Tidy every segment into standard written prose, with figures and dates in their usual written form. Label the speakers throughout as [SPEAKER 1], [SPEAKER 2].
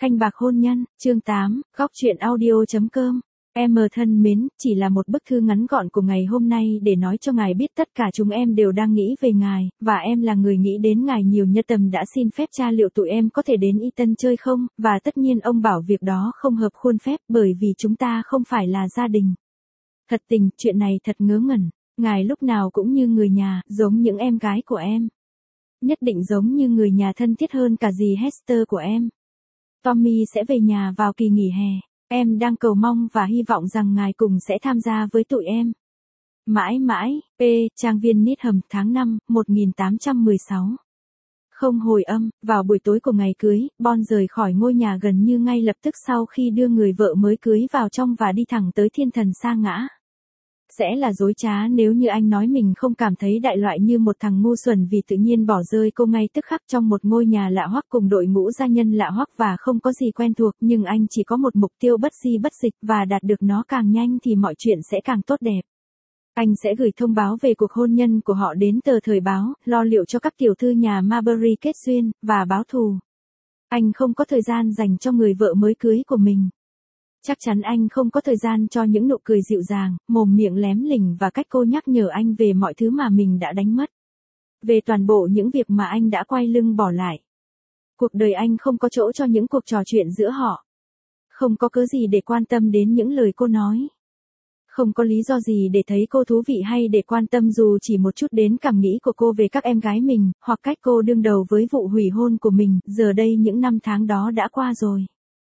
[SPEAKER 1] Canh bạc hôn nhân, chương 8, góc truyện audio.com. Em thân mến, chỉ là một bức thư ngắn gọn của ngày hôm nay để nói cho ngài biết tất cả chúng em đều đang nghĩ về ngài, và em là người nghĩ đến ngài nhiều nhất. Tầm đã xin phép tra liệu tụi em có thể đến Eton chơi không, và tất nhiên ông bảo việc đó không hợp khuôn phép bởi vì chúng ta không phải là gia đình. Thật tình, chuyện này thật ngớ ngẩn, ngài lúc nào cũng như người nhà, giống những em gái của em. Nhất định giống như người nhà thân thiết hơn cả dì Hester của em. Tommy sẽ về nhà vào kỳ nghỉ hè. Em đang cầu mong và hy vọng rằng ngài cùng sẽ tham gia với tụi em. Mãi mãi, P. Trang viên Needham, tháng 5, 1816. Không hồi âm, vào buổi tối của ngày cưới, Bon rời khỏi ngôi nhà gần như ngay lập tức sau khi đưa người vợ mới cưới vào trong và đi thẳng tới thiên thần sa ngã. Sẽ là dối trá nếu như anh nói mình không cảm thấy đại loại như một thằng ngu xuẩn vì tự nhiên bỏ rơi cô ngay tức khắc trong một ngôi nhà lạ hoắc cùng đội ngũ gia nhân lạ hoắc và không có gì quen thuộc, nhưng anh chỉ có một mục tiêu bất di bất dịch và đạt được nó càng nhanh thì mọi chuyện sẽ càng tốt đẹp. Anh sẽ gửi thông báo về cuộc hôn nhân của họ đến tờ thời báo, lo liệu cho các tiểu thư nhà Marbury kết duyên, và báo thù. Anh không có thời gian dành cho người vợ mới cưới của mình. Chắc chắn anh không có thời gian cho những nụ cười dịu dàng, mồm miệng lém lỉnh và cách cô nhắc nhở anh về mọi thứ mà mình đã đánh mất. Về toàn bộ những việc mà anh đã quay lưng bỏ lại. Cuộc đời anh không có chỗ cho những cuộc trò chuyện giữa họ. Không có cớ gì để quan tâm đến những lời cô nói. Không có lý do gì để thấy cô thú vị hay để quan tâm dù chỉ một chút đến cảm nghĩ của cô về các em gái mình, hoặc cách cô đương đầu với vụ hủy hôn của mình. Giờ đây những năm tháng đó đã qua rồi.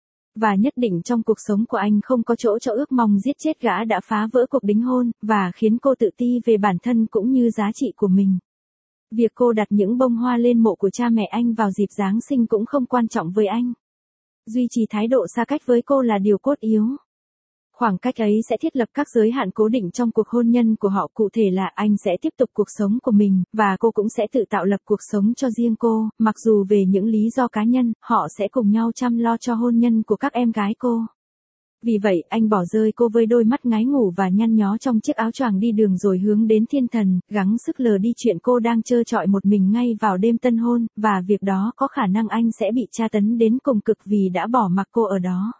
[SPEAKER 1] Và nhất định trong cuộc sống của anh không có chỗ cho ước mong giết chết gã đã phá vỡ cuộc đính hôn, và khiến cô tự ti về bản thân cũng như giá trị của mình. Việc cô đặt những bông hoa lên mộ của cha mẹ anh vào dịp Giáng sinh cũng không quan trọng với anh. Duy trì thái độ xa cách với cô là điều cốt yếu. Khoảng cách ấy sẽ thiết lập các giới hạn cố định trong cuộc hôn nhân của họ, cụ thể là anh sẽ tiếp tục cuộc sống của mình, và cô cũng sẽ tự tạo lập cuộc sống cho riêng cô, mặc dù về những lý do cá nhân, họ sẽ cùng nhau chăm lo cho hôn nhân của các em gái cô. Vì vậy, anh bỏ rơi cô với đôi mắt ngái ngủ và nhăn nhó trong chiếc áo choàng đi đường rồi hướng đến thiên thần, gắng sức lờ đi chuyện cô đang trơ trọi một mình ngay vào đêm tân hôn, và việc đó có khả năng anh sẽ bị tra tấn đến cùng cực vì đã bỏ mặc cô ở đó.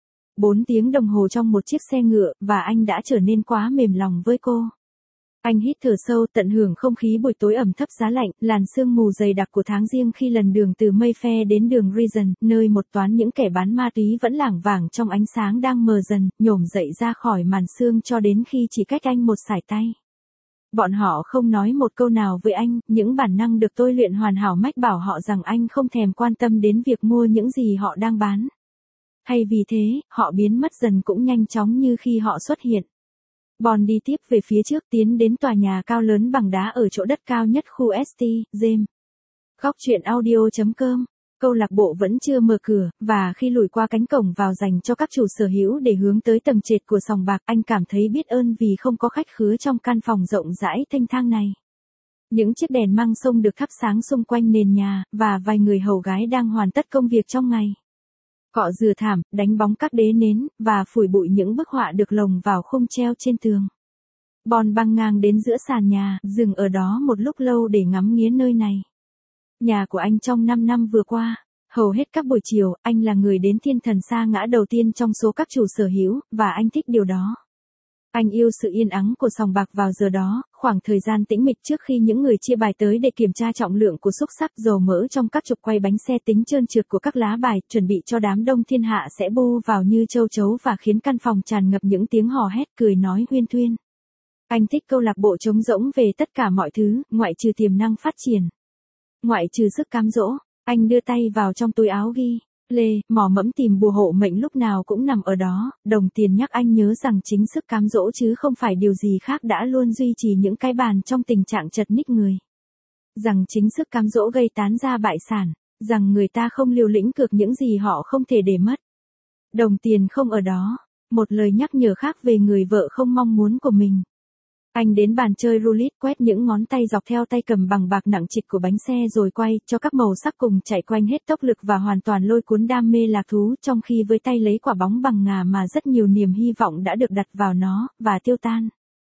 [SPEAKER 1] 4 tiếng đồng hồ trong một chiếc xe ngựa, và anh đã trở nên quá mềm lòng với cô. Anh hít thở sâu, tận hưởng không khí buổi tối ẩm thấp giá lạnh, làn sương mù dày đặc của tháng giêng khi lần đường từ Mayfair đến đường Regent, nơi một toán những kẻ bán ma túy vẫn lảng vảng trong ánh sáng đang mờ dần, nhổm dậy ra khỏi màn sương cho đến khi chỉ cách anh một sải tay. Bọn họ không nói một câu nào với anh, những bản năng được tôi luyện hoàn hảo mách bảo họ rằng anh không thèm quan tâm đến việc mua những gì họ đang bán. Hay vì thế, họ biến mất dần cũng nhanh chóng như khi họ xuất hiện. Bon đi tiếp về phía trước tiến đến tòa nhà cao lớn bằng đá ở chỗ đất cao nhất khu St. James. Góc truyện audio.com. Câu lạc bộ vẫn chưa mở cửa, và khi lùi qua cánh cổng vào dành cho các chủ sở hữu để hướng tới tầng trệt của sòng bạc, anh cảm thấy biết ơn vì không có khách khứa trong căn phòng rộng rãi thênh thang này. Những chiếc đèn măng sông được thắp sáng xung quanh nền nhà, và vài người hầu gái đang hoàn tất công việc trong ngày. Cọ rửa thảm, đánh bóng các đế nến, và phủi bụi những bức họa được lồng vào khung treo trên tường. Bon băng ngang đến giữa sàn nhà, dừng ở đó một lúc lâu để ngắm nghía nơi này. Nhà của anh trong 5 năm vừa qua, hầu hết các buổi chiều, anh là người đến thiên thần sa ngã đầu tiên trong số các chủ sở hữu, và anh thích điều đó. Anh yêu sự yên ắng của sòng bạc vào giờ đó, khoảng thời gian tĩnh mịch trước khi những người chia bài tới để kiểm tra trọng lượng của xúc xắc dầu mỡ trong các trục quay bánh xe tính trơn trượt của các lá bài, chuẩn bị cho đám đông thiên hạ sẽ bu vào như châu chấu và khiến căn phòng tràn ngập những tiếng hò hét cười nói huyên thuyên. Anh thích câu lạc bộ trống rỗng về tất cả mọi thứ, ngoại trừ tiềm năng phát triển. Ngoại trừ sức cám dỗ, anh đưa tay vào trong túi áo ghi lê, mò mẫm tìm bùa hộ mệnh lúc nào cũng nằm ở đó, đồng tiền nhắc anh nhớ rằng chính sức cám dỗ chứ không phải điều gì khác đã luôn duy trì những cái bàn trong tình trạng chật ních người. Rằng chính sức cám dỗ gây tán ra bại sản, rằng người ta không liều lĩnh cược những gì họ không thể để mất. Đồng tiền không ở đó, một lời nhắc nhở khác về người vợ không mong muốn của mình. Anh đến bàn chơi roulette quét những ngón tay dọc theo tay cầm bằng bạc nặng trịch của bánh xe rồi quay cho các màu sắc cùng chạy quanh hết tốc lực và hoàn toàn lôi cuốn đam mê lạc thú trong khi với tay lấy quả bóng bằng ngà mà rất nhiều niềm hy vọng đã được đặt vào nó, và tiêu tan.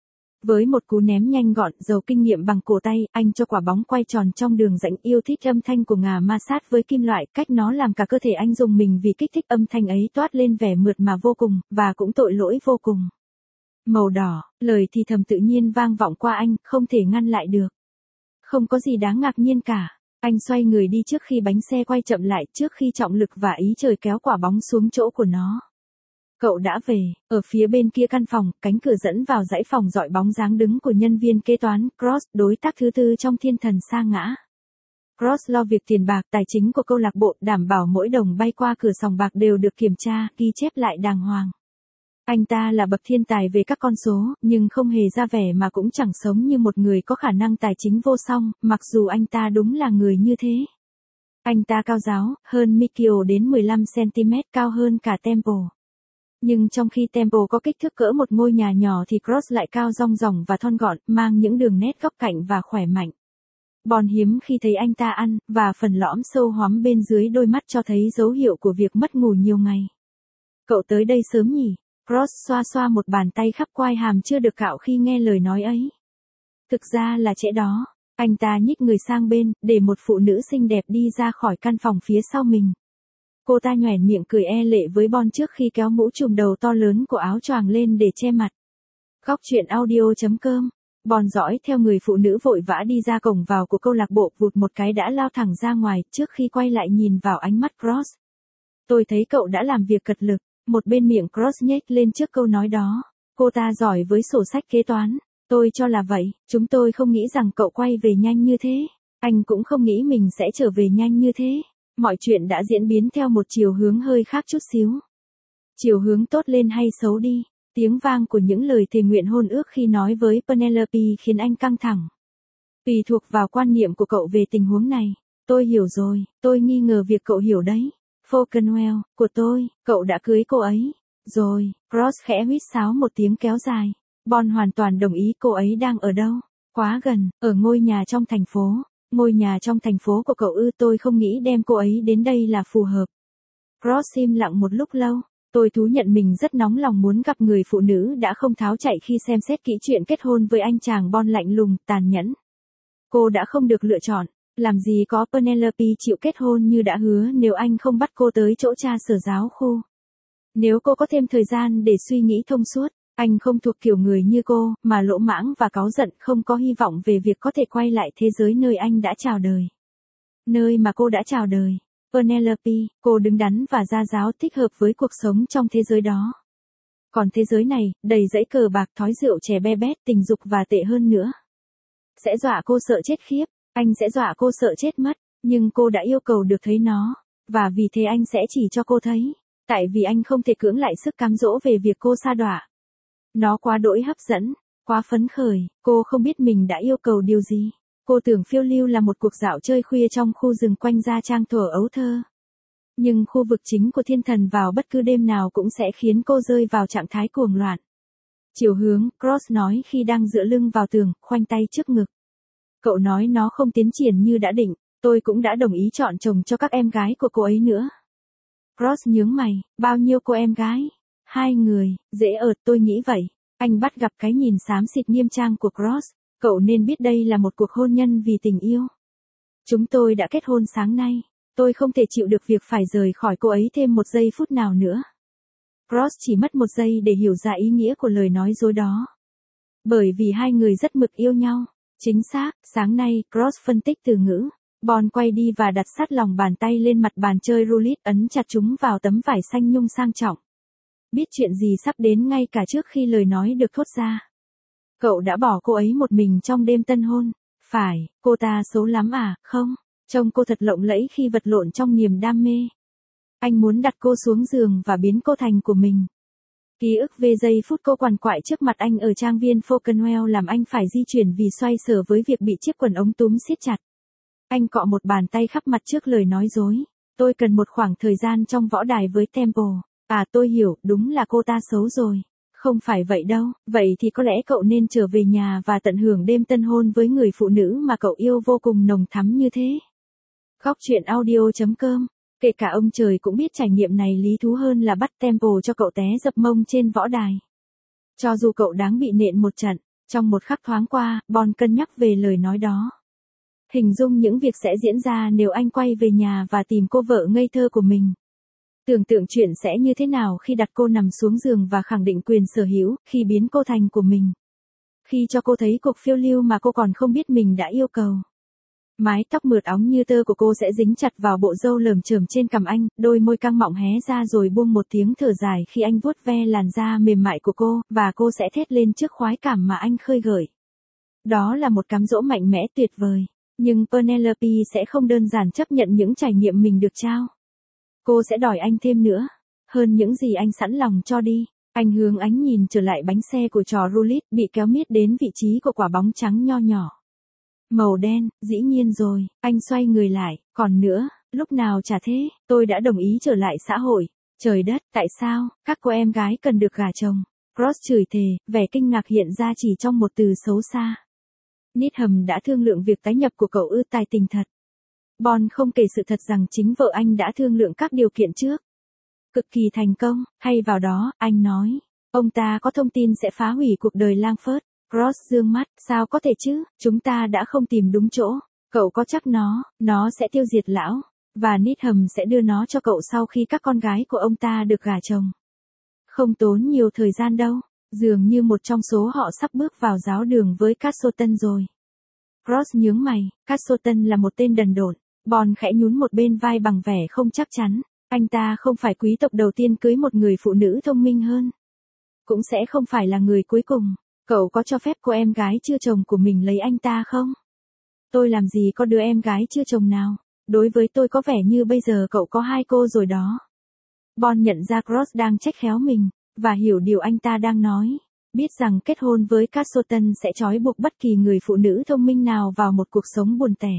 [SPEAKER 1] Với một cú ném nhanh gọn, giàu kinh nghiệm bằng cổ tay, anh cho quả bóng quay tròn trong đường rãnh, yêu thích âm thanh của ngà ma sát với kim loại, cách nó làm cả cơ thể anh rùng mình vì kích thích âm thanh ấy toát lên vẻ mượt mà vô cùng, và cũng tội lỗi vô cùng. Màu đỏ, lời thì thầm tự nhiên vang vọng qua anh, không thể ngăn lại được. Không có gì đáng ngạc nhiên cả. Anh xoay người đi trước khi bánh xe quay chậm lại, trước khi trọng lực và ý trời kéo quả bóng xuống chỗ của nó. Cậu đã về, ở phía bên kia căn phòng, cánh cửa dẫn vào dãy phòng dọi bóng dáng đứng của nhân viên kế toán, Cross, đối tác thứ tư trong thiên thần sa ngã. Cross lo việc tiền bạc, tài chính của câu lạc bộ, đảm bảo mỗi đồng bay qua cửa sòng bạc đều được kiểm tra, ghi chép lại đàng hoàng. Anh ta là bậc thiên tài về các con số, nhưng không hề ra vẻ mà cũng chẳng sống như một người có khả năng tài chính vô song, mặc dù anh ta đúng là người như thế. Anh ta cao ráo, hơn Mikio đến 15cm, cao hơn cả Temple. Nhưng trong khi Temple có kích thước cỡ một ngôi nhà nhỏ thì Cross lại cao rong ròng và thon gọn, mang những đường nét góc cạnh và khỏe mạnh. Bon hiếm khi thấy anh ta ăn, và phần lõm sâu hoắm bên dưới đôi mắt cho thấy dấu hiệu của việc mất ngủ nhiều ngày. Cậu tới đây sớm nhỉ? Cross xoa xoa một bàn tay khắp quai hàm chưa được cạo khi nghe lời nói ấy. Thực ra là trễ đó. Anh ta nhích người sang bên, để một phụ nữ xinh đẹp đi ra khỏi căn phòng phía sau mình. Cô ta nhoẻn miệng cười e lệ với Bon trước khi kéo mũ trùm đầu to lớn của áo choàng lên để che mặt. Góc truyện audio.com. Bon dõi theo người phụ nữ vội vã đi ra cổng vào của câu lạc bộ, vụt một cái đã lao thẳng ra ngoài, trước khi quay lại nhìn vào ánh mắt Cross. Tôi thấy cậu đã làm việc cật lực. Một bên miệng Cross nhếch lên trước câu nói đó. Cô ta giỏi với sổ sách kế toán. Tôi cho là vậy, chúng tôi không nghĩ rằng cậu quay về nhanh như thế. Anh cũng không nghĩ mình sẽ trở về nhanh như thế. Mọi chuyện đã diễn biến theo một chiều hướng hơi khác chút xíu. Chiều hướng tốt lên hay xấu đi. Tiếng vang của những lời thề nguyện hôn ước khi nói với Penelope khiến anh căng thẳng. Tùy thuộc vào quan niệm của cậu về tình huống này. Tôi hiểu rồi, tôi nghi ngờ việc cậu hiểu đấy. Falconwell, của tôi, cậu đã cưới cô ấy. Rồi, Cross khẽ huýt sáo một tiếng kéo dài. Bon hoàn toàn đồng ý. Cô ấy đang ở đâu? Quá gần, ở ngôi nhà trong thành phố. Ngôi nhà trong thành phố của cậu ư? Tôi không nghĩ đem cô ấy đến đây là phù hợp. Cross im lặng một lúc lâu. Tôi thú nhận mình rất nóng lòng muốn gặp người phụ nữ đã không tháo chạy khi xem xét kỹ chuyện kết hôn với anh chàng Bon lạnh lùng, tàn nhẫn. Cô đã không được lựa chọn. Làm gì có Penelope chịu kết hôn như đã hứa nếu anh không bắt cô tới chỗ cha sở giáo khu. Nếu cô có thêm thời gian để suy nghĩ thông suốt, anh không thuộc kiểu người như cô, mà lỗ mãng và cáu giận, không có hy vọng về việc có thể quay lại thế giới nơi anh đã chào đời. Nơi mà cô đã chào đời. Penelope, cô đứng đắn và ra giáo, thích hợp với cuộc sống trong thế giới đó. Còn thế giới này, đầy dãy cờ bạc, thói rượu chè be bét, tình dục và tệ hơn nữa. Sẽ dọa cô sợ chết khiếp. Anh sẽ dọa cô sợ chết mất, nhưng cô đã yêu cầu được thấy nó, và vì thế anh sẽ chỉ cho cô thấy, tại vì anh không thể cưỡng lại sức cám dỗ về việc cô sa đọa. Nó quá đỗi hấp dẫn, quá phấn khởi, cô không biết mình đã yêu cầu điều gì. Cô tưởng phiêu lưu là một cuộc dạo chơi khuya trong khu rừng quanh Gia Trang thuở ấu thơ. Nhưng khu vực chính của thiên thần vào bất cứ đêm nào cũng sẽ khiến cô rơi vào trạng thái cuồng loạn. Chiều hướng, Cross nói khi đang dựa lưng vào tường, khoanh tay trước ngực. Cậu nói nó không tiến triển như đã định, tôi cũng đã đồng ý chọn chồng cho các em gái của cô ấy nữa. Cross nhướng mày, bao nhiêu cô em gái? 2 người, dễ ợt, tôi nghĩ vậy. Anh bắt gặp cái nhìn xám xịt nghiêm trang của Cross, cậu nên biết đây là một cuộc hôn nhân vì tình yêu. Chúng tôi đã kết hôn sáng nay, tôi không thể chịu được việc phải rời khỏi cô ấy thêm một giây phút nào nữa. Cross chỉ mất 1 giây để hiểu ra ý nghĩa của lời nói dối đó. Bởi vì 2 người rất mực yêu nhau. Chính xác, sáng nay, Cross phân tích từ ngữ. Bon quay đi và đặt sát lòng bàn tay lên mặt bàn chơi roulette, ấn chặt chúng vào tấm vải xanh nhung sang trọng. Biết chuyện gì sắp đến ngay cả trước khi lời nói được thốt ra. Cậu đã bỏ cô ấy một mình trong đêm tân hôn. Phải, cô ta xấu lắm à? Không, trông cô thật lộng lẫy khi vật lộn trong niềm đam mê. Anh muốn đặt cô xuống giường và biến cô thành của mình. Ký ức về giây phút cô quằn quại trước mặt anh ở trang viên Falconwell làm anh phải di chuyển vì xoay sở với việc bị chiếc quần ống túm siết chặt. Anh cọ một bàn tay khắp mặt trước lời nói dối. Tôi cần một khoảng thời gian trong võ đài với Temple. À, tôi hiểu, đúng là cô ta xấu rồi. Không phải vậy đâu, vậy thì có lẽ cậu nên trở về nhà và tận hưởng đêm tân hôn với người phụ nữ mà cậu yêu vô cùng nồng thắm như thế. Góc truyện audio.com. Kể cả ông trời cũng biết trải nghiệm này lý thú hơn là bắt Temple cho cậu té dập mông trên võ đài. Cho dù cậu đáng bị nện một trận, Trong một khắc thoáng qua, Bon cân nhắc về lời nói đó. Hình dung những việc sẽ diễn ra nếu anh quay về nhà và tìm cô vợ ngây thơ của mình. Tưởng tượng chuyện sẽ như thế nào khi đặt cô nằm xuống giường và khẳng định quyền sở hữu, khi biến cô thành của mình. Khi cho cô thấy cuộc phiêu lưu mà cô còn không biết mình đã yêu cầu. Mái tóc mượt óng như tơ của cô sẽ dính chặt vào bộ râu lởm chởm trên cằm anh, đôi môi căng mọng hé ra rồi buông một tiếng thở dài khi anh vuốt ve làn da mềm mại của cô, và cô sẽ thét lên trước khoái cảm mà anh khơi gợi. Đó là một cám dỗ mạnh mẽ tuyệt vời. Nhưng Penelope sẽ không đơn giản chấp nhận những trải nghiệm mình được trao. Cô sẽ đòi anh thêm nữa. Hơn những gì anh sẵn lòng cho đi. Anh hướng ánh nhìn trở lại bánh xe của trò roulette bị kéo miết đến vị trí của quả bóng trắng nho nhỏ. Màu đen, dĩ nhiên rồi, anh xoay người lại, còn nữa, lúc nào chả thế, tôi đã đồng ý trở lại xã hội. Trời đất, tại sao, các cô em gái cần được gả chồng? Cross chửi thề, vẻ kinh ngạc hiện ra chỉ trong một từ xấu xa. Needham đã thương lượng việc tái nhập của cậu ư? Tài tình thật. Bon không kể sự thật rằng chính vợ anh đã thương lượng các điều kiện trước. Cực kỳ thành công, hay vào đó, anh nói. Ông ta có thông tin sẽ phá hủy cuộc đời Langford. Cross dương mắt, sao có thể chứ, chúng ta đã không tìm đúng chỗ. Cậu có chắc nó sẽ tiêu diệt lão, và Needham sẽ đưa nó cho cậu sau khi các con gái của ông ta được gả chồng. Không tốn nhiều thời gian đâu, dường như một trong số họ sắp bước vào giáo đường với Castleton rồi. Cross nhướng mày, Castleton là một tên đần độn. Bon khẽ nhún một bên vai bằng vẻ không chắc chắn. Anh ta không phải quý tộc đầu tiên cưới một người phụ nữ thông minh hơn. Cũng sẽ không phải là người cuối cùng. Cậu có cho phép cô em gái chưa chồng của mình lấy anh ta không? Tôi làm gì có đứa em gái chưa chồng nào. Đối với tôi có vẻ như bây giờ cậu có 2 cô rồi đó. Bon nhận ra Cross đang trách khéo mình, và hiểu điều anh ta đang nói. Biết rằng kết hôn với Castleton sẽ trói buộc bất kỳ người phụ nữ thông minh nào vào một cuộc sống buồn tẻ.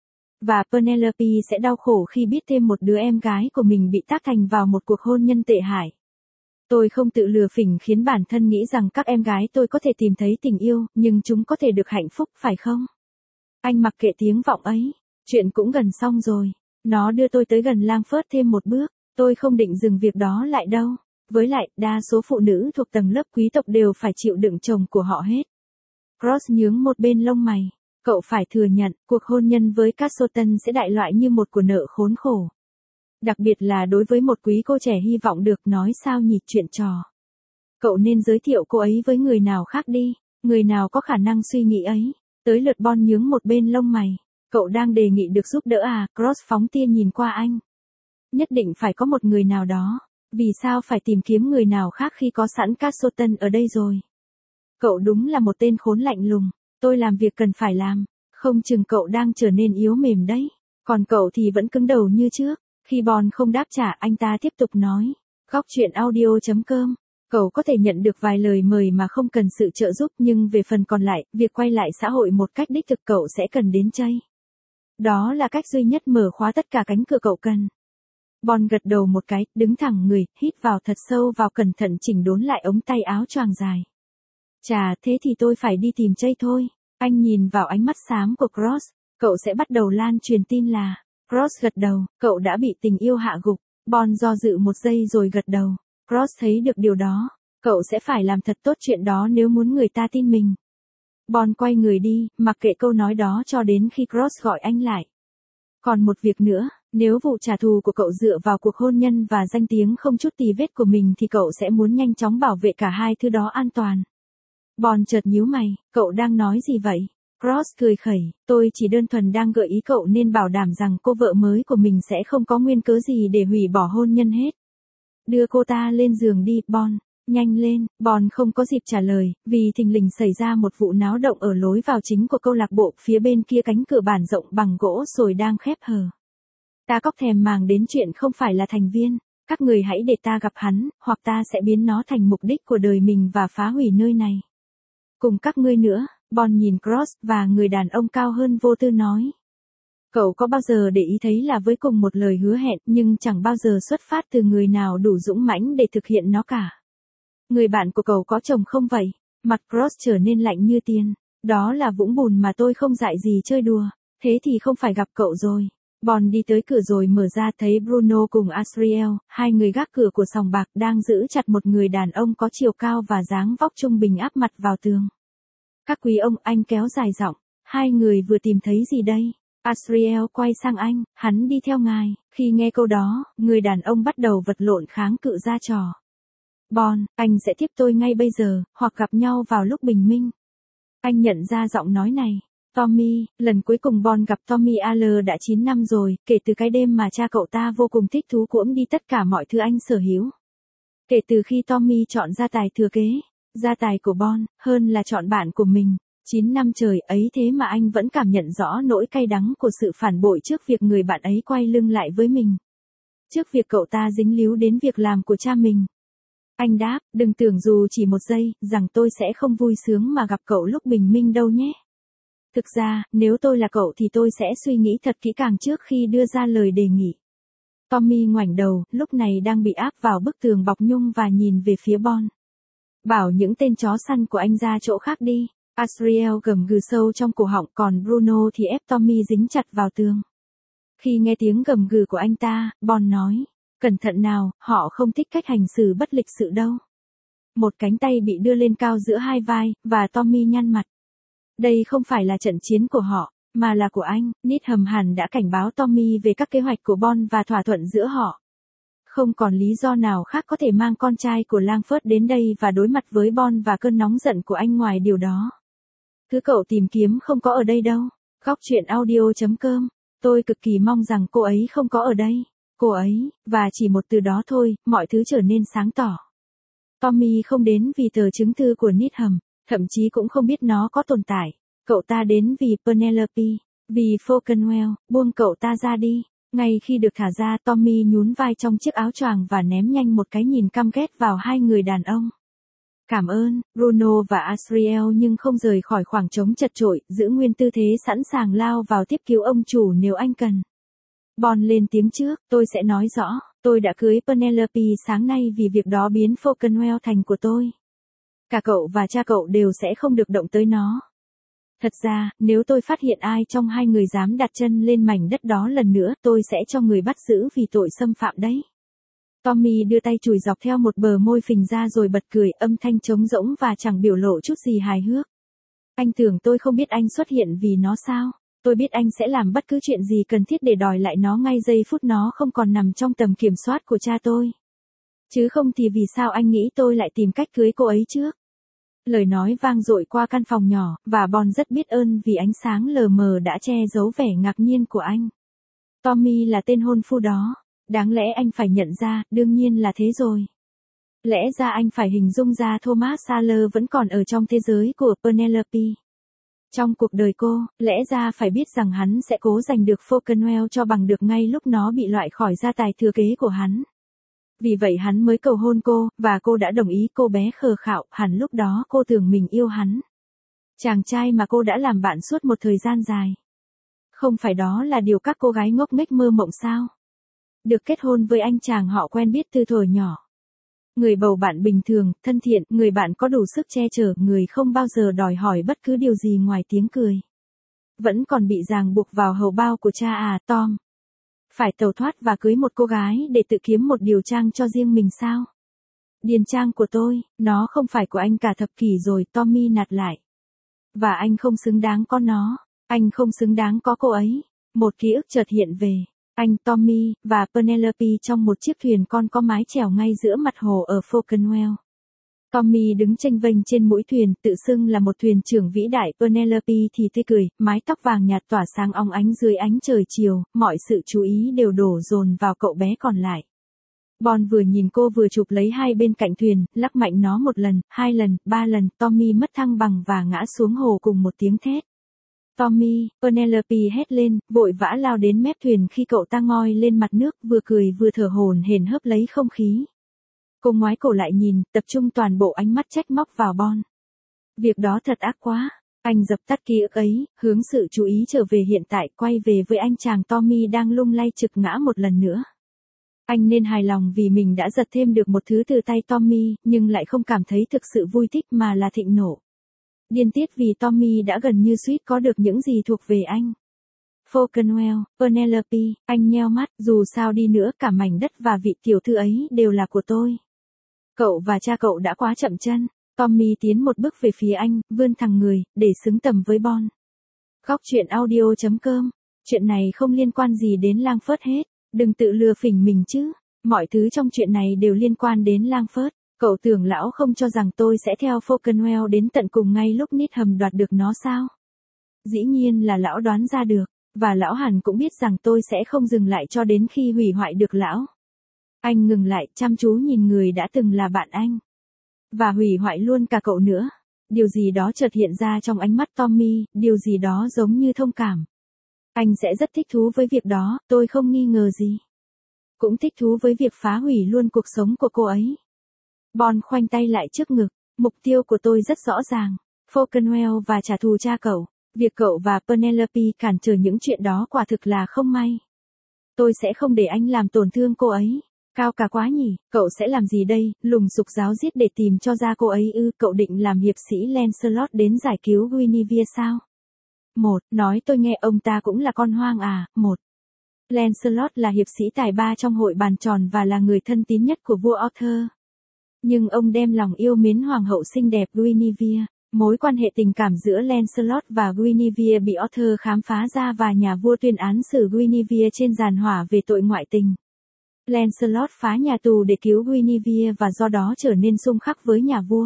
[SPEAKER 1] Và Penelope sẽ đau khổ khi biết thêm một đứa em gái của mình bị tác thành vào một cuộc hôn nhân tệ hại. Tôi không tự lừa phỉnh khiến bản thân nghĩ rằng các em gái tôi có thể tìm thấy tình yêu, nhưng chúng có thể được hạnh phúc, phải không? Anh mặc kệ tiếng vọng ấy. Chuyện cũng gần xong rồi. Nó đưa tôi tới gần Langford thêm một bước. Tôi không định dừng việc đó lại đâu. Với lại, đa số phụ nữ thuộc tầng lớp quý tộc đều phải chịu đựng chồng của họ hết. Cross nhướng một bên lông mày. Cậu phải thừa nhận, cuộc hôn nhân với Castleton sẽ đại loại như một của nợ khốn khổ. Đặc biệt là đối với một quý cô trẻ hy vọng được nói sao nhỉ chuyện trò. Cậu nên giới thiệu cô ấy với người nào khác đi, người nào có khả năng suy nghĩ ấy. Tới lượt Bon nhướng một bên lông mày. Cậu đang đề nghị được giúp đỡ à? Cross phóng tia nhìn qua anh. Nhất định phải có một người nào đó. Vì sao phải tìm kiếm người nào khác khi có sẵn Castleton ở đây rồi? Cậu đúng là một tên khốn lạnh lùng. Tôi làm việc cần phải làm. Không chừng cậu đang trở nên yếu mềm đấy. Còn cậu thì vẫn cứng đầu như trước. Khi Bon không đáp trả, anh ta tiếp tục nói. Góc chuyện audio.com. Cậu có thể nhận được vài lời mời mà không cần sự trợ giúp, nhưng về phần còn lại, việc quay lại xã hội một cách đích thực cậu sẽ cần đến Chây. Đó là cách duy nhất mở khóa tất cả cánh cửa cậu cần. Bon gật đầu một cái, đứng thẳng người, hít vào thật sâu vào, cẩn thận chỉnh đốn lại ống tay áo choàng dài. Chà, thế thì tôi phải đi tìm Chây thôi. Anh nhìn vào ánh mắt xám của Cross. Cậu sẽ bắt đầu lan truyền tin là. Cross gật đầu, cậu đã bị tình yêu hạ gục. Bon do dự một giây rồi gật đầu. Cross thấy được điều đó. Cậu sẽ phải làm thật tốt chuyện đó nếu muốn người ta tin mình. Bon quay người đi, mặc kệ câu nói đó cho đến khi Cross gọi anh lại. Còn một việc nữa, nếu vụ trả thù của cậu dựa vào cuộc hôn nhân và danh tiếng không chút tì vết của mình thì cậu sẽ muốn nhanh chóng bảo vệ cả hai thứ đó an toàn. Bon chợt nhíu mày, cậu đang nói gì vậy? Cross cười khẩy, tôi chỉ đơn thuần đang gợi ý cậu nên bảo đảm rằng cô vợ mới của mình sẽ không có nguyên cớ gì để hủy bỏ hôn nhân hết. Đưa cô ta lên giường đi, Bon. Nhanh lên. Bon không có dịp trả lời, vì thình lình xảy ra một vụ náo động ở lối vào chính của câu lạc bộ. Phía bên kia cánh cửa bản rộng bằng gỗ sồi đang khép hờ. Ta cóc thèm màng đến chuyện không phải là thành viên. Các người hãy để ta gặp hắn, hoặc ta sẽ biến nó thành mục đích của đời mình và phá hủy nơi này. Cùng các ngươi nữa. Bon nhìn Cross, và người đàn ông cao hơn vô tư nói. Cậu có bao giờ để ý thấy là với cùng một lời hứa hẹn, nhưng chẳng bao giờ xuất phát từ người nào đủ dũng mãnh để thực hiện nó cả. Người bạn của cậu có chồng không vậy? Mặt Cross trở nên lạnh như tiền. Đó là vũng bùn mà tôi không dại gì chơi đùa. Thế thì không phải gặp cậu rồi. Bon đi tới cửa rồi mở ra, thấy Bruno cùng Asriel, hai người gác cửa của sòng bạc, đang giữ chặt một người đàn ông có chiều cao và dáng vóc trung bình áp mặt vào tường. Các quý ông, anh kéo dài giọng. Hai người vừa tìm thấy gì đây? Asriel quay sang anh, hắn đi theo ngài. Khi nghe câu đó, người đàn ông bắt đầu vật lộn kháng cự ra trò. Bon, anh sẽ tiếp tôi ngay bây giờ, hoặc gặp nhau vào lúc bình minh. Anh nhận ra giọng nói này. Tommy, lần cuối cùng Bon gặp Tommy Al đã 9 năm rồi, kể từ cái đêm mà cha cậu ta vô cùng thích thú cuỗm đi tất cả mọi thứ anh sở hữu. Kể từ khi Tommy chọn gia tài thừa kế, gia tài của Bon, hơn là chọn bạn của mình. 9 năm trời ấy thế mà anh vẫn cảm nhận rõ nỗi cay đắng của sự phản bội trước việc người bạn ấy quay lưng lại với mình. Trước việc cậu ta dính líu đến việc làm của cha mình. Anh đáp, đừng tưởng dù chỉ một giây, rằng tôi sẽ không vui sướng mà gặp cậu lúc bình minh đâu nhé. Thực ra, nếu tôi là cậu thì tôi sẽ suy nghĩ thật kỹ càng trước khi đưa ra lời đề nghị. Tommy ngoảnh đầu, lúc này đang bị áp vào bức tường bọc nhung và nhìn về phía Bon. Bảo những tên chó săn của anh ra chỗ khác đi. Asriel gầm gừ sâu trong cổ họng, còn Bruno thì ép Tommy dính chặt vào tường. Khi nghe tiếng gầm gừ của anh ta, Bon nói, cẩn thận nào, họ không thích cách hành xử bất lịch sự đâu. Một cánh tay bị đưa lên cao giữa hai vai, và Tommy nhăn mặt. Đây không phải là trận chiến của họ, mà là của anh. Needham hẳn đã cảnh báo Tommy về các kế hoạch của Bon và thỏa thuận giữa họ. Không còn lý do nào khác có thể mang con trai của Langford đến đây và đối mặt với Bon và cơn nóng giận của anh ngoài điều đó. Thứ cậu tìm kiếm không có ở đây đâu. Góc truyện audio.com. Tôi cực kỳ mong rằng cô ấy không có ở đây. Cô ấy, và chỉ một từ đó thôi, mọi thứ trở nên sáng tỏ. Tommy không đến vì tờ chứng thư của Needham, thậm chí cũng không biết nó có tồn tại. Cậu ta đến vì Penelope, vì Falconwell, buông cậu ta ra đi. Ngay khi được thả ra, Tommy nhún vai trong chiếc áo choàng và ném nhanh một cái nhìn căm ghét vào hai người đàn ông. Cảm ơn, Bruno và Asriel, nhưng không rời khỏi khoảng trống chật chội, giữ nguyên tư thế sẵn sàng lao vào tiếp cứu ông chủ nếu anh cần. Bon lên tiếng trước, tôi sẽ nói rõ, tôi đã cưới Penelope sáng nay vì việc đó biến Falconwell thành của tôi. Cả cậu và cha cậu đều sẽ không được động tới nó. Thật ra, nếu tôi phát hiện ai trong hai người dám đặt chân lên mảnh đất đó lần nữa, tôi sẽ cho người bắt giữ vì tội xâm phạm đấy. Tommy đưa tay chùi dọc theo một bờ môi phình ra rồi bật cười, âm thanh trống rỗng và chẳng biểu lộ chút gì hài hước. Anh tưởng tôi không biết anh xuất hiện vì nó sao? Tôi biết anh sẽ làm bất cứ chuyện gì cần thiết để đòi lại nó ngay giây phút nó không còn nằm trong tầm kiểm soát của cha tôi. Chứ không thì vì sao anh nghĩ tôi lại tìm cách cưới cô ấy trước? Lời nói vang dội qua căn phòng nhỏ, và Bon rất biết ơn vì ánh sáng lờ mờ đã che giấu vẻ ngạc nhiên của anh. Tommy là tên hôn phu đó. Đáng lẽ anh phải nhận ra, đương nhiên là thế rồi. Lẽ ra anh phải hình dung ra Thomas Saller vẫn còn ở trong thế giới của Penelope. Trong cuộc đời cô, lẽ ra phải biết rằng hắn sẽ cố giành được Falconwell cho bằng được ngay lúc nó bị loại khỏi gia tài thừa kế của hắn. Vì vậy hắn mới cầu hôn cô, và cô đã đồng ý. Cô bé khờ khạo, hẳn lúc đó cô tưởng mình yêu hắn. Chàng trai mà cô đã làm bạn suốt một thời gian dài. Không phải đó là điều các cô gái ngốc nghếch mơ mộng sao? Được kết hôn với anh chàng họ quen biết từ thuở nhỏ. Người bầu bạn bình thường, thân thiện, người bạn có đủ sức che chở, người không bao giờ đòi hỏi bất cứ điều gì ngoài tiếng cười. Vẫn còn bị ràng buộc vào hầu bao của cha à, Tom. Phải tẩu thoát và cưới một cô gái để tự kiếm một điều trang cho riêng mình sao? Điền trang của tôi, nó không phải của anh cả thập kỷ rồi, Tommy nạt lại. Và anh không xứng đáng có nó, anh không xứng đáng có cô ấy. Một ký ức chợt hiện về. Anh, Tommy, và Penelope trong một chiếc thuyền con có mái chèo ngay giữa mặt hồ ở Falconwell. Tommy đứng chênh vênh trên mũi thuyền, tự xưng là một thuyền trưởng vĩ đại. Penelope thì tươi cười, mái tóc vàng nhạt tỏa sáng óng ánh dưới ánh trời chiều, mọi sự chú ý đều đổ dồn vào cậu bé còn lại. Bon vừa nhìn cô vừa chụp lấy hai bên cạnh thuyền, lắc mạnh nó một lần, hai lần, ba lần. Tommy mất thăng bằng và ngã xuống hồ cùng một tiếng thét. Tommy, Penelope hét lên, vội vã lao đến mép thuyền khi cậu ta ngoi lên mặt nước, vừa cười vừa thở hổn hển hớp lấy không khí. Cô ngoái cổ lại nhìn, tập trung toàn bộ ánh mắt trách móc vào Bon. Việc đó thật ác quá. Anh dập tắt ký ức ấy, hướng sự chú ý trở về hiện tại, quay về với anh chàng Tommy đang lung lay trực ngã một lần nữa. Anh nên hài lòng vì mình đã giật thêm được một thứ từ tay Tommy, nhưng lại không cảm thấy thực sự vui thích mà là thịnh nộ. Điên tiết vì Tommy đã gần như suýt có được những gì thuộc về anh. Falconwell, Penelope, anh nheo mắt, dù sao đi nữa cả mảnh đất và vị tiểu thư ấy đều là của tôi. Cậu và cha cậu đã quá chậm chân. Tommy tiến một bước về phía anh, vươn thẳng người, để xứng tầm với Bon. Góc truyện audio.com. Chuyện này không liên quan gì đến Langford hết. Đừng tự lừa phỉnh mình chứ. Mọi thứ trong chuyện này đều liên quan đến Langford. Cậu tưởng lão không cho rằng tôi sẽ theo Falconwell đến tận cùng ngay lúc Needham đoạt được nó sao? Dĩ nhiên là lão đoán ra được. Và lão hẳn cũng biết rằng tôi sẽ không dừng lại cho đến khi hủy hoại được lão. Anh ngừng lại, chăm chú nhìn người đã từng là bạn anh. Và hủy hoại luôn cả cậu nữa. Điều gì đó chợt hiện ra trong ánh mắt Tommy, điều gì đó giống như thông cảm. Anh sẽ rất thích thú với việc đó, tôi không nghi ngờ gì. Cũng thích thú với việc phá hủy luôn cuộc sống của cô ấy. Bon khoanh tay lại trước ngực, mục tiêu của tôi rất rõ ràng. Falconwell và trả thù cha cậu. Việc cậu và Penelope cản trở những chuyện đó quả thực là không may. Tôi sẽ không để anh làm tổn thương cô ấy. Cao cả quá nhỉ, cậu sẽ làm gì đây, lùng sục giáo giết để tìm cho ra cô ấy ư? Cậu định làm hiệp sĩ Lancelot đến giải cứu Guinevere sao? Nói tôi nghe, ông ta cũng là con hoang à? Lancelot là hiệp sĩ tài ba trong hội bàn tròn và là người thân tín nhất của vua Arthur. Nhưng ông đem lòng yêu mến hoàng hậu xinh đẹp Guinevere. Mối quan hệ tình cảm giữa Lancelot và Guinevere bị Arthur khám phá ra và nhà vua tuyên án xử Guinevere trên giàn hỏa về tội ngoại tình. Lancelot phá nhà tù để cứu Guinevere và do đó trở nên xung khắc với nhà vua.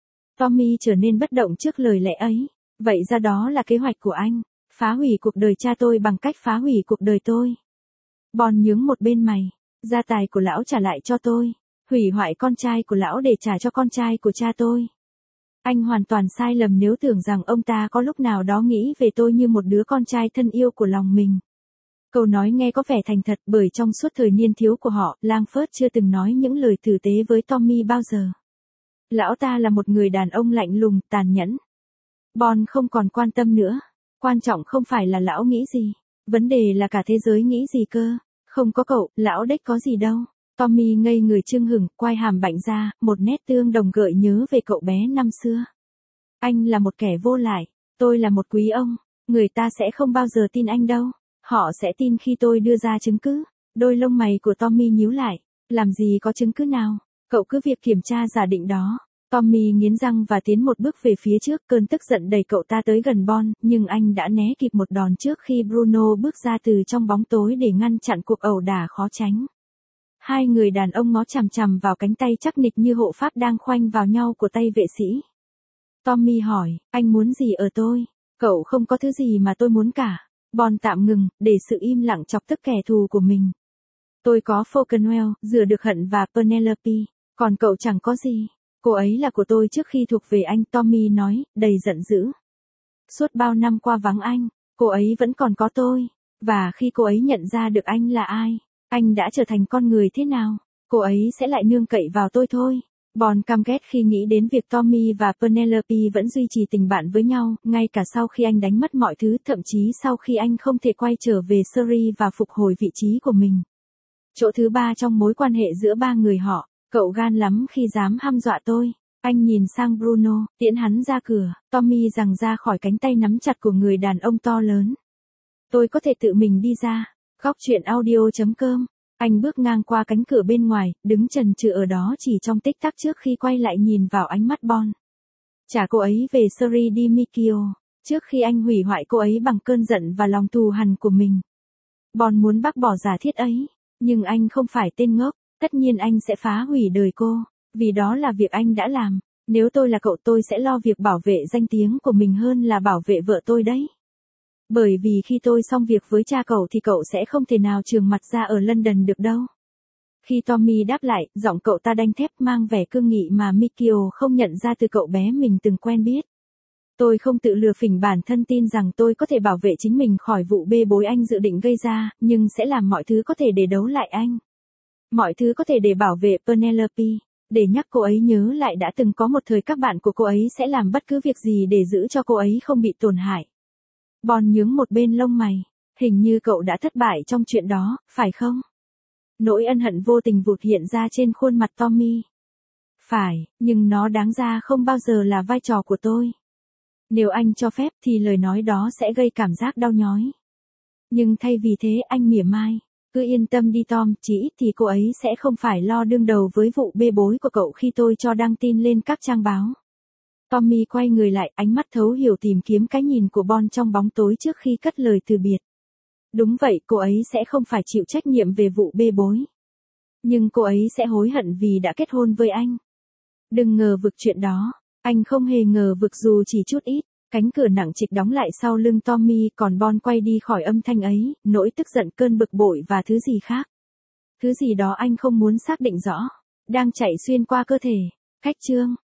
[SPEAKER 1] Tommy trở nên bất động trước lời lẽ ấy. Vậy ra đó là kế hoạch của anh. Phá hủy cuộc đời cha tôi bằng cách phá hủy cuộc đời tôi. Bon nhướng một bên mày. Gia tài của lão trả lại cho tôi. Hủy hoại con trai của lão để trả cho con trai của cha tôi. Anh hoàn toàn sai lầm nếu tưởng rằng ông ta có lúc nào đó nghĩ về tôi như một đứa con trai thân yêu của lòng mình. Câu nói nghe có vẻ thành thật bởi trong suốt thời niên thiếu của họ, Langford chưa từng nói những lời tử tế với Tommy bao giờ. Lão ta là một người đàn ông lạnh lùng, tàn nhẫn. Bon không còn quan tâm nữa. Quan trọng không phải là lão nghĩ gì. Vấn đề là cả thế giới nghĩ gì cơ. Không có cậu, lão đếch có gì đâu. Tommy ngây người chưng hửng, quai hàm bạnh ra, một nét tương đồng gợi nhớ về cậu bé năm xưa. Anh là một kẻ vô lại. Tôi là một quý ông. Người ta sẽ không bao giờ tin anh đâu. Họ sẽ tin khi tôi đưa ra chứng cứ. Đôi lông mày của Tommy nhíu lại. Làm gì có chứng cứ nào? Cậu cứ việc kiểm tra giả định đó. Tommy nghiến răng và tiến một bước về phía trước, cơn tức giận đẩy cậu ta tới gần Bon, nhưng anh đã né kịp một đòn trước khi Bruno bước ra từ trong bóng tối để ngăn chặn cuộc ẩu đả khó tránh. Hai người đàn ông ngó chằm chằm vào cánh tay chắc nịch như hộ pháp đang khoanh vào nhau của tay vệ sĩ. Tommy hỏi, anh muốn gì ở tôi? Cậu không có thứ gì mà tôi muốn cả. Bon tạm ngừng, để sự im lặng chọc tức kẻ thù của mình. Tôi có Falconwell, rửa được hận và Penelope, còn cậu chẳng có gì. Cô ấy là của tôi trước khi thuộc về anh, Tommy nói, đầy giận dữ. Suốt bao năm qua vắng anh, cô ấy vẫn còn có tôi. Và khi cô ấy nhận ra được anh là ai, anh đã trở thành con người thế nào, cô ấy sẽ lại nương cậy vào tôi thôi. Bon căm ghét khi nghĩ đến việc Tommy và Penelope vẫn duy trì tình bạn với nhau, ngay cả sau khi anh đánh mất mọi thứ, thậm chí sau khi anh không thể quay trở về Surrey và phục hồi vị trí của mình. Chỗ thứ ba trong mối quan hệ giữa ba người họ, cậu gan lắm khi dám hăm dọa tôi. Anh nhìn sang Bruno, tiễn hắn ra cửa, Tommy giằng ra khỏi cánh tay nắm chặt của người đàn ông to lớn. Tôi có thể tự mình đi ra. Góc truyện audio.com. Anh bước ngang qua cánh cửa bên ngoài, đứng chần chừ ở đó chỉ trong tích tắc trước khi quay lại nhìn vào ánh mắt Bon. Trả cô ấy về Surrey đi Mikio, trước khi anh hủy hoại cô ấy bằng cơn giận và lòng thù hằn của mình. Bon muốn bác bỏ giả thiết ấy, nhưng anh không phải tên ngốc, tất nhiên anh sẽ phá hủy đời cô, vì đó là việc anh đã làm. Nếu tôi là cậu tôi sẽ lo việc bảo vệ danh tiếng của mình hơn là bảo vệ vợ tôi đấy. Bởi vì khi tôi xong việc với cha cậu thì cậu sẽ không thể nào trường mặt ra ở London được đâu. Khi Tommy đáp lại, giọng cậu ta đanh thép mang vẻ cương nghị mà Mikio không nhận ra từ cậu bé mình từng quen biết. Tôi không tự lừa phỉnh bản thân tin rằng tôi có thể bảo vệ chính mình khỏi vụ bê bối anh dự định gây ra, nhưng sẽ làm mọi thứ có thể để đấu lại anh. Mọi thứ có thể để bảo vệ Penelope, để nhắc cô ấy nhớ lại đã từng có một thời các bạn của cô ấy sẽ làm bất cứ việc gì để giữ cho cô ấy không bị tổn hại. Bon nhướng một bên lông mày, hình như cậu đã thất bại trong chuyện đó, phải không? Nỗi ân hận vô tình vụt hiện ra trên khuôn mặt Tommy. Phải, nhưng nó đáng ra không bao giờ là vai trò của tôi. Nếu anh cho phép thì lời nói đó sẽ gây cảm giác đau nhói. Nhưng thay vì thế anh mỉa mai, cứ yên tâm đi Tom, chỉ ít thì cô ấy sẽ không phải lo đương đầu với vụ bê bối của cậu khi tôi cho đăng tin lên các trang báo. Tommy quay người lại, ánh mắt thấu hiểu tìm kiếm cái nhìn của Bon trong bóng tối trước khi cất lời từ biệt. Đúng vậy, cô ấy sẽ không phải chịu trách nhiệm về vụ bê bối. Nhưng cô ấy sẽ hối hận vì đã kết hôn với anh. Đừng ngờ vực chuyện đó. Anh không hề ngờ vực dù chỉ chút ít. Cánh cửa nặng trịch đóng lại sau lưng Tommy, còn Bon quay đi khỏi âm thanh ấy, nỗi tức giận, cơn bực bội và thứ gì khác. Thứ gì đó anh không muốn xác định rõ. Đang chạy xuyên qua cơ thể. Cách chương